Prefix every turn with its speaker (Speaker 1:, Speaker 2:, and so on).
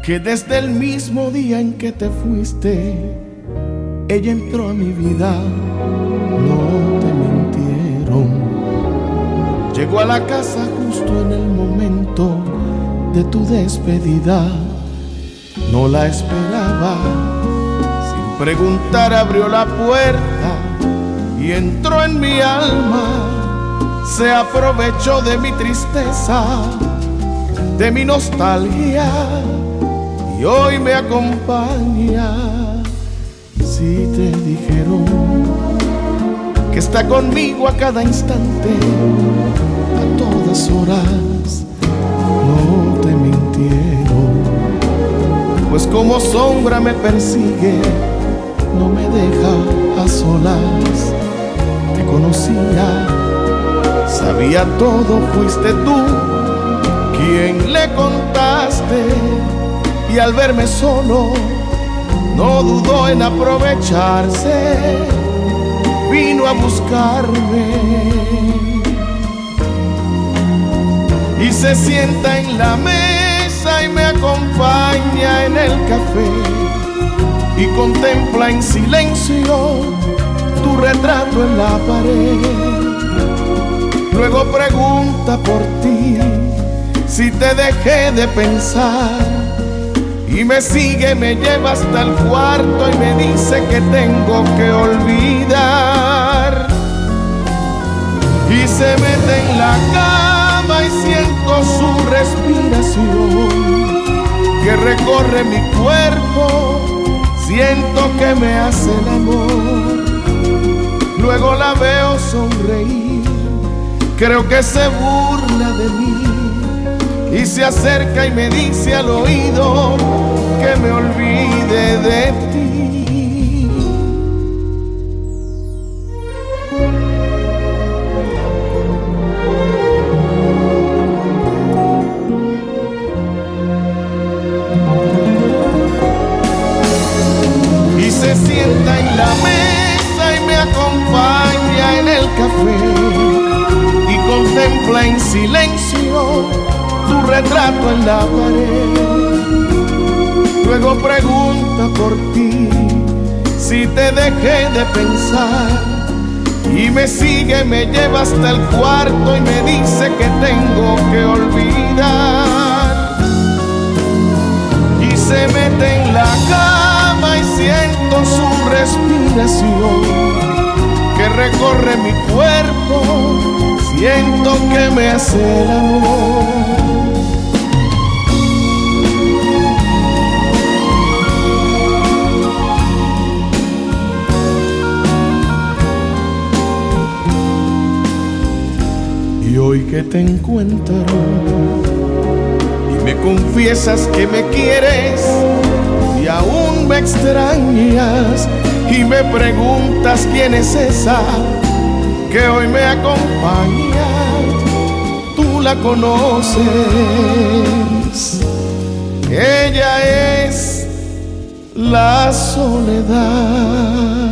Speaker 1: que desde el mismo día en que te fuiste, ella entró a mi vida. No te mintieron. Llegó a la casa justo en el momento de tu despedida. No la esperaba. Sin preguntar abrió la puerta y entró en mi alma. Se aprovechó de mi tristeza, de mi nostalgia, y hoy me acompaña. Si te dijeron que está conmigo a cada instante, a todas horas, no te mintieron, pues como sombra me persigue, no me deja a solas. Te conocía, sabía todo, fuiste tú quien le contaste, y al verme solo no dudó en aprovecharse, vino a buscarme y se sienta en la mesa y me acompaña en el café y contempla en silencio tu retrato en la pared. Luego pregunta por ti, si te dejé de pensar, y me sigue, me lleva hasta el cuarto y me dice que tengo que olvidar. Y se mete en la cama y siento su respiración que recorre mi cuerpo, siento que me hace el amor. Luego la veo sonreír, creo que se burla de mí, y se acerca y me dice al oído que me olvide de ti. Y se sienta en la mesa y me acompaña en el café y contempla en silencio tu retrato en la pared. Luego pregunta por ti, si te dejé de pensar, y me sigue, me lleva hasta el cuarto y me dice que tengo que olvidar. Y se mete en la cama y siento su respiración que recorre mi cuerpo, siento que me hace el amor. Y hoy que te encuentro y me confiesas que me quieres y aún me extrañas y me preguntas quién es esa que hoy me acompaña, tú la conoces, ella es la soledad.